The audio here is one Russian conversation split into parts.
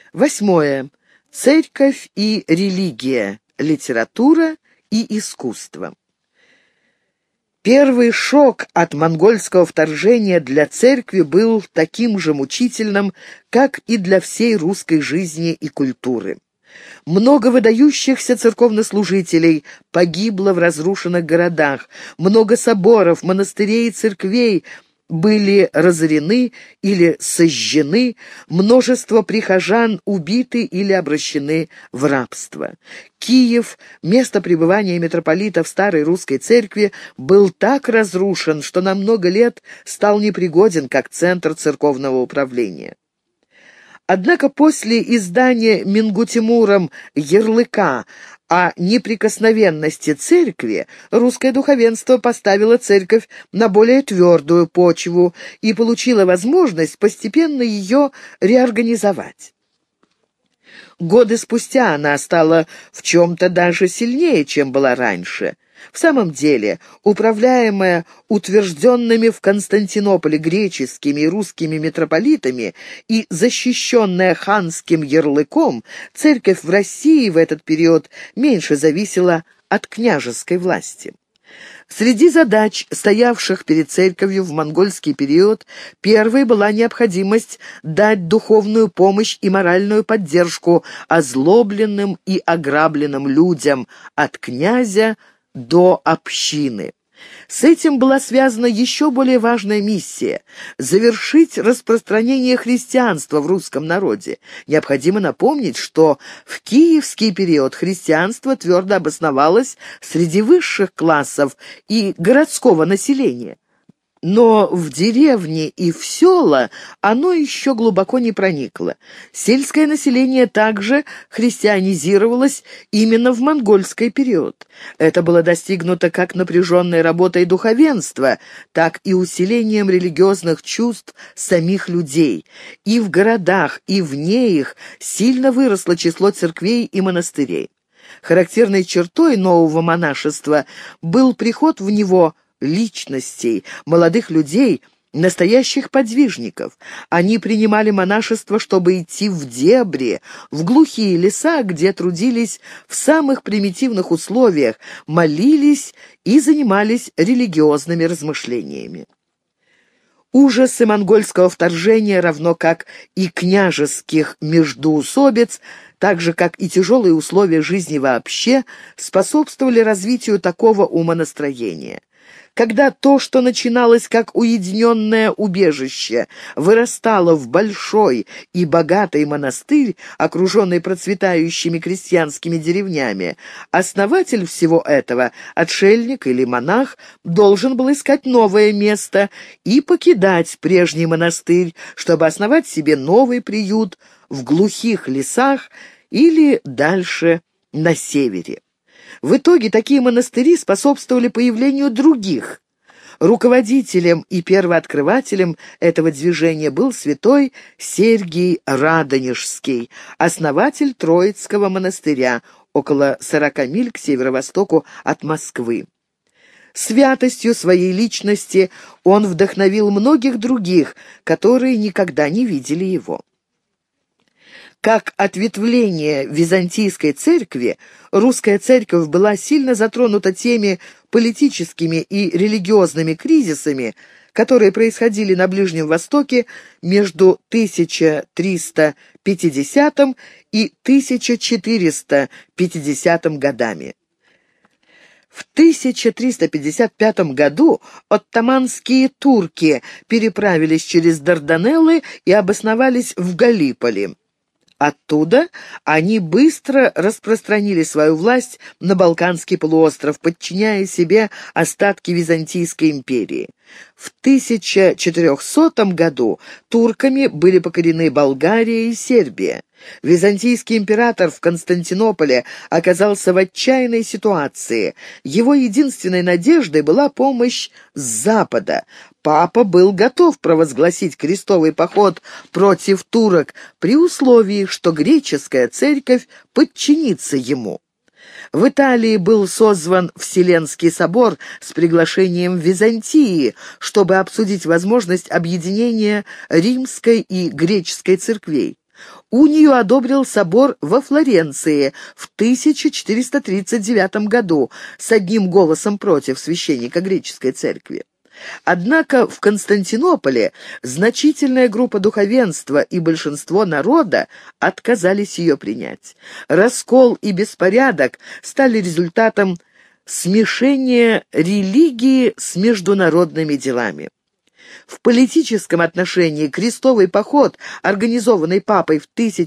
Восьмое. Церковь и религия, литература и искусство. Первый шок от монгольского вторжения для церкви был таким же мучительным, как и для всей русской жизни и культуры. Много выдающихся церковнослужителей погибло в разрушенных городах, много соборов, монастырей и церквей были разорены или сожжены, множество прихожан убиты или обращены в рабство. Киев, место пребывания митрополита в Старой Русской Церкви, был так разрушен, что на много лет стал непригоден как центр церковного управления. Однако после издания Мингу-Тимуром ярлыка о неприкосновенности церкви русское духовенство поставило церковь на более твердую почву и получило возможность постепенно ее реорганизовать. Годы спустя она стала в чем-то даже сильнее, чем была раньше. В самом деле, управляемая утвержденными в Константинополе греческими и русскими митрополитами и защищенная ханским ярлыком, церковь в России в этот период меньше зависела от княжеской власти. Среди задач, стоявших перед церковью в монгольский период, первой была необходимость дать духовную помощь и моральную поддержку озлобленным и ограбленным людям от князя до общины. С этим была связана еще более важная миссия – завершить распространение христианства в русском народе. Необходимо напомнить, что в киевский период христианство твердо обосновалось среди высших классов и городского населения. Но в деревни и в села оно еще глубоко не проникло. Сельское население также христианизировалось именно в монгольский период. Это было достигнуто как напряженной работой духовенства, так и усилением религиозных чувств самих людей. И в городах, и вне их сильно выросло число церквей и монастырей. Характерной чертой нового монашества был приход в него личностей, молодых людей, настоящих подвижников. Они принимали монашество, чтобы идти в дебри, в глухие леса, где трудились в самых примитивных условиях, молились и занимались религиозными размышлениями. Ужасы монгольского вторжения, равно как и княжеских междоусобиц, так же, как и тяжелые условия жизни вообще, способствовали развитию такого умонастроения. Когда то, что начиналось как уединенное убежище, вырастало в большой и богатый монастырь, окруженный процветающими крестьянскими деревнями, основатель всего этого, отшельник или монах, должен был искать новое место и покидать прежний монастырь, чтобы основать себе новый приют в глухих лесах или дальше на севере. В итоге такие монастыри способствовали появлению других. Руководителем и первооткрывателем этого движения был святой Сергий Радонежский, основатель Троицкого монастыря, около 40 миль к северо-востоку от Москвы. Святостью своей личности он вдохновил многих других, которые никогда не видели его. Как ответвление Византийской церкви, русская церковь была сильно затронута теми политическими и религиозными кризисами, которые происходили на Ближнем Востоке между 1350 и 1450 годами. В 1355 году оттоманские турки переправились через Дарданеллы и обосновались в Галиполи. Оттуда они быстро распространили свою власть на Балканский полуостров, подчиняя себе остатки Византийской империи. В 1400 году турками были покорены Болгария и Сербия. Византийский император в Константинополе оказался в отчаянной ситуации. Его единственной надеждой была помощь с запада. Папа был готов провозгласить крестовый поход против турок при условии, что греческая церковь подчинится ему. В Италии был созван Вселенский собор с приглашением Византии, чтобы обсудить возможность объединения римской и греческой церквей. унию одобрил собор во Флоренции в 1439 году с одним голосом против священника греческой церкви. Однако в Константинополе значительная группа духовенства и большинство народа отказались ее принять. Раскол и беспорядок стали результатом смешения религии с международными делами. В политическом отношении крестовый поход, организованный папой в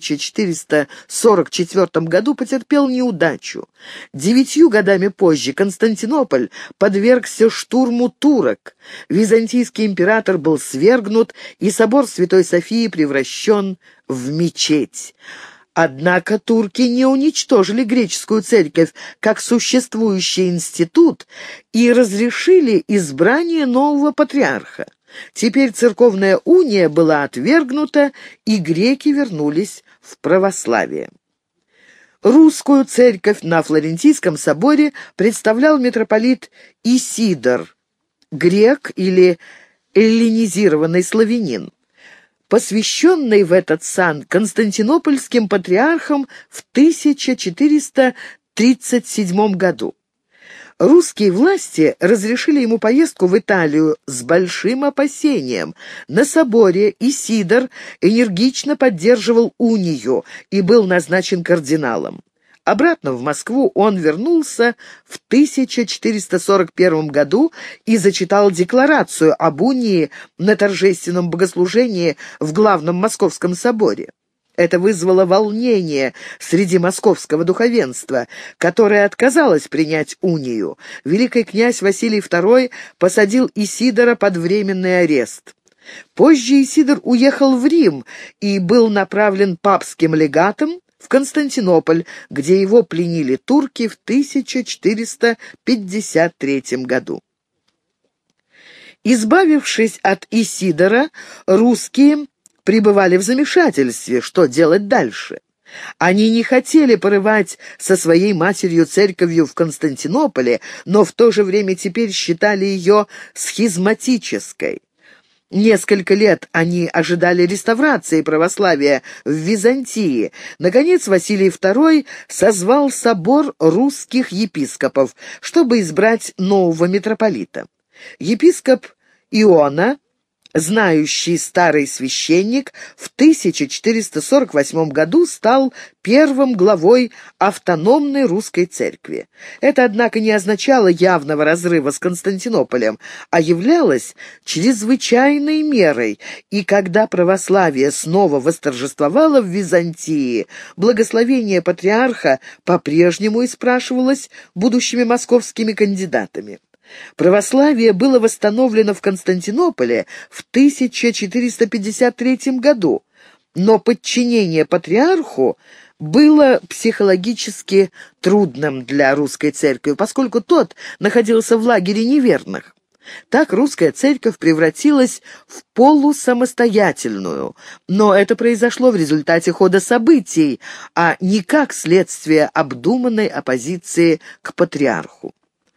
1444 году, потерпел неудачу. 9 годами позже Константинополь подвергся штурму турок. Византийский император был свергнут, и собор Святой Софии превращен в мечеть. Однако турки не уничтожили греческую церковь как существующий институт и разрешили избрание нового патриарха. Теперь церковная уния была отвергнута, и греки вернулись в православие. Русскую церковь на Флорентийском соборе представлял митрополит Исидор, грек или эллинизированный славянин, посвященный в этот сан константинопольским патриархом в 1437 году. Русские власти разрешили ему поездку в Италию с большим опасением. На соборе Исидор энергично поддерживал унию и был назначен кардиналом. Обратно в Москву он вернулся в 1441 году и зачитал декларацию об унии на торжественном богослужении в главном московском соборе. Это вызвало волнение среди московского духовенства, которое отказалось принять унию. Великий князь Василий II посадил Исидора под временный арест. Позже Исидор уехал в Рим и был направлен папским легатом в Константинополь, где его пленили турки в 1453 году. Избавившись от Исидора, русские пребывали в замешательстве, что делать дальше. Они не хотели порывать со своей матерью-церковью в Константинополе, но в то же время теперь считали ее схизматической. Несколько лет они ожидали реставрации православия в Византии. Наконец Василий II созвал собор русских епископов, чтобы избрать нового митрополита. Епископ Иона, знающий старый священник, в 1448 году стал первым главой автономной русской церкви. Это, однако, не означало явного разрыва с Константинополем, а являлось чрезвычайной мерой, и когда православие снова восторжествовало в Византии, благословение патриарха по-прежнему испрашивалось будущими московскими кандидатами. Православие было восстановлено в Константинополе в 1453 году, но подчинение патриарху было психологически трудным для русской церкви, поскольку тот находился в лагере неверных. Так русская церковь превратилась в полусамостоятельную, но это произошло в результате хода событий, а не как следствие обдуманной оппозиции к патриарху.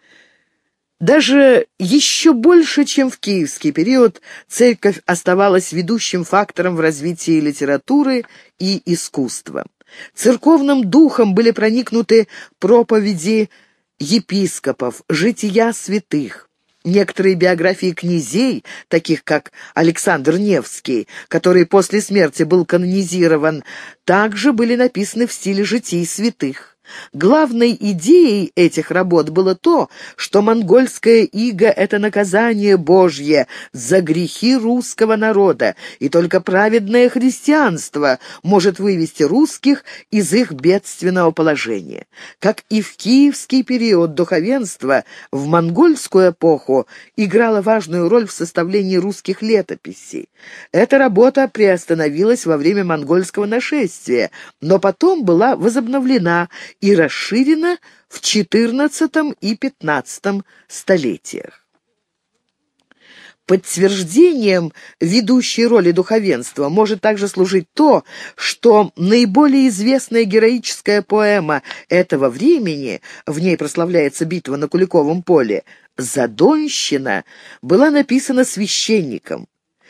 Даже еще больше, чем в киевский период, церковь оставалась ведущим фактором в развитии литературы и искусства. Церковным духом были проникнуты проповеди епископов, жития святых. Некоторые биографии князей, таких как Александр Невский, который после смерти был канонизирован, также были написаны в стиле житий святых. Главной идеей этих работ было то, что монгольская ига — это наказание Божье за грехи русского народа, и только праведное христианство может вывести русских из их бедственного положения. Как и в киевский период, духовенство в монгольскую эпоху играло важную роль в составлении русских летописей. Эта работа приостановилась во время монгольского нашествия, но потом была возобновлена и расширена в XIV и XV столетиях. Подтверждением ведущей роли духовенства может также служить то, что наиболее известная героическая поэма этого времени, в ней прославляется битва на Куликовом поле, «Задонщина», была написана священником.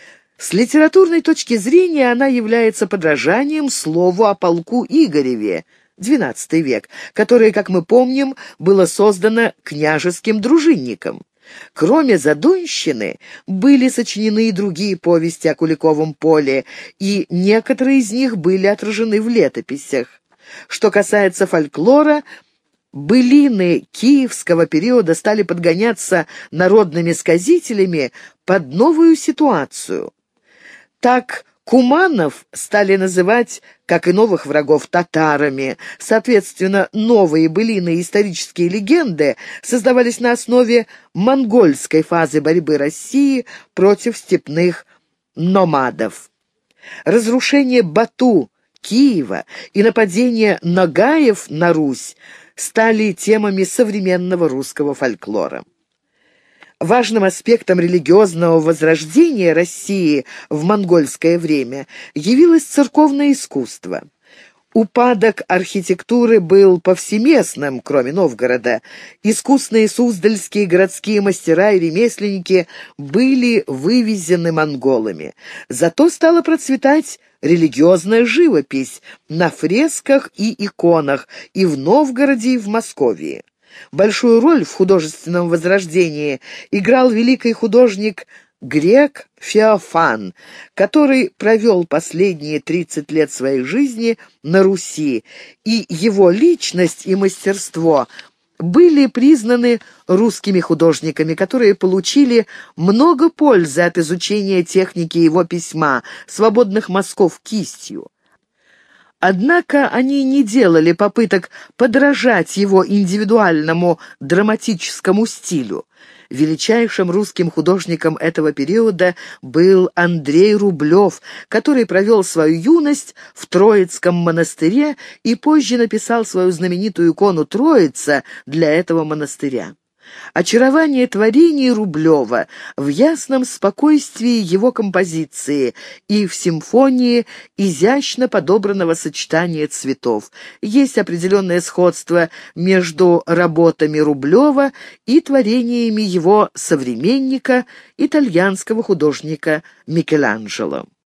С литературной точки зрения она является подражанием слову о полку Игореве, XII век, которое, как мы помним, было создано княжеским дружинником. Кроме «Задонщины» были сочинены и другие повести о Куликовом поле, и некоторые из них были отражены в летописях. Что касается фольклора, былины киевского периода стали подгоняться народными сказителями под новую ситуацию. Так куманов стали называть, как и новых врагов, татарами. Соответственно, новые былины и исторические легенды создавались на основе монгольской фазы борьбы России против степных номадов. Разрушение Бату, Киева и нападение нагаев на Русь стали темами современного русского фольклора. Важным аспектом религиозного возрождения России в монгольское время явилось церковное искусство. Упадок архитектуры был повсеместным, кроме Новгорода. Искусные суздальские городские мастера и ремесленники были вывезены монголами. Зато стала процветать религиозная живопись на фресках и иконах и в Новгороде, и в Москве. Большую роль в художественном возрождении играл великий художник грек Феофан, который провел последние 30 лет своей жизни на Руси, и его личность и мастерство были признаны русскими художниками, которые получили много пользы от изучения техники его письма, свободных мазков кистью. Однако они не делали попыток подражать его индивидуальному драматическому стилю. Величайшим русским художником этого периода был Андрей Рублев, который провел свою юность в Троицком монастыре и позже написал свою знаменитую икону «Троица» для этого монастыря. Очарование творений Рублева в ясном спокойствии его композиции и в симфонии изящно подобранного сочетания цветов. Есть определенное сходство между работами Рублева и творениями его современника, итальянского художника Микеланджело.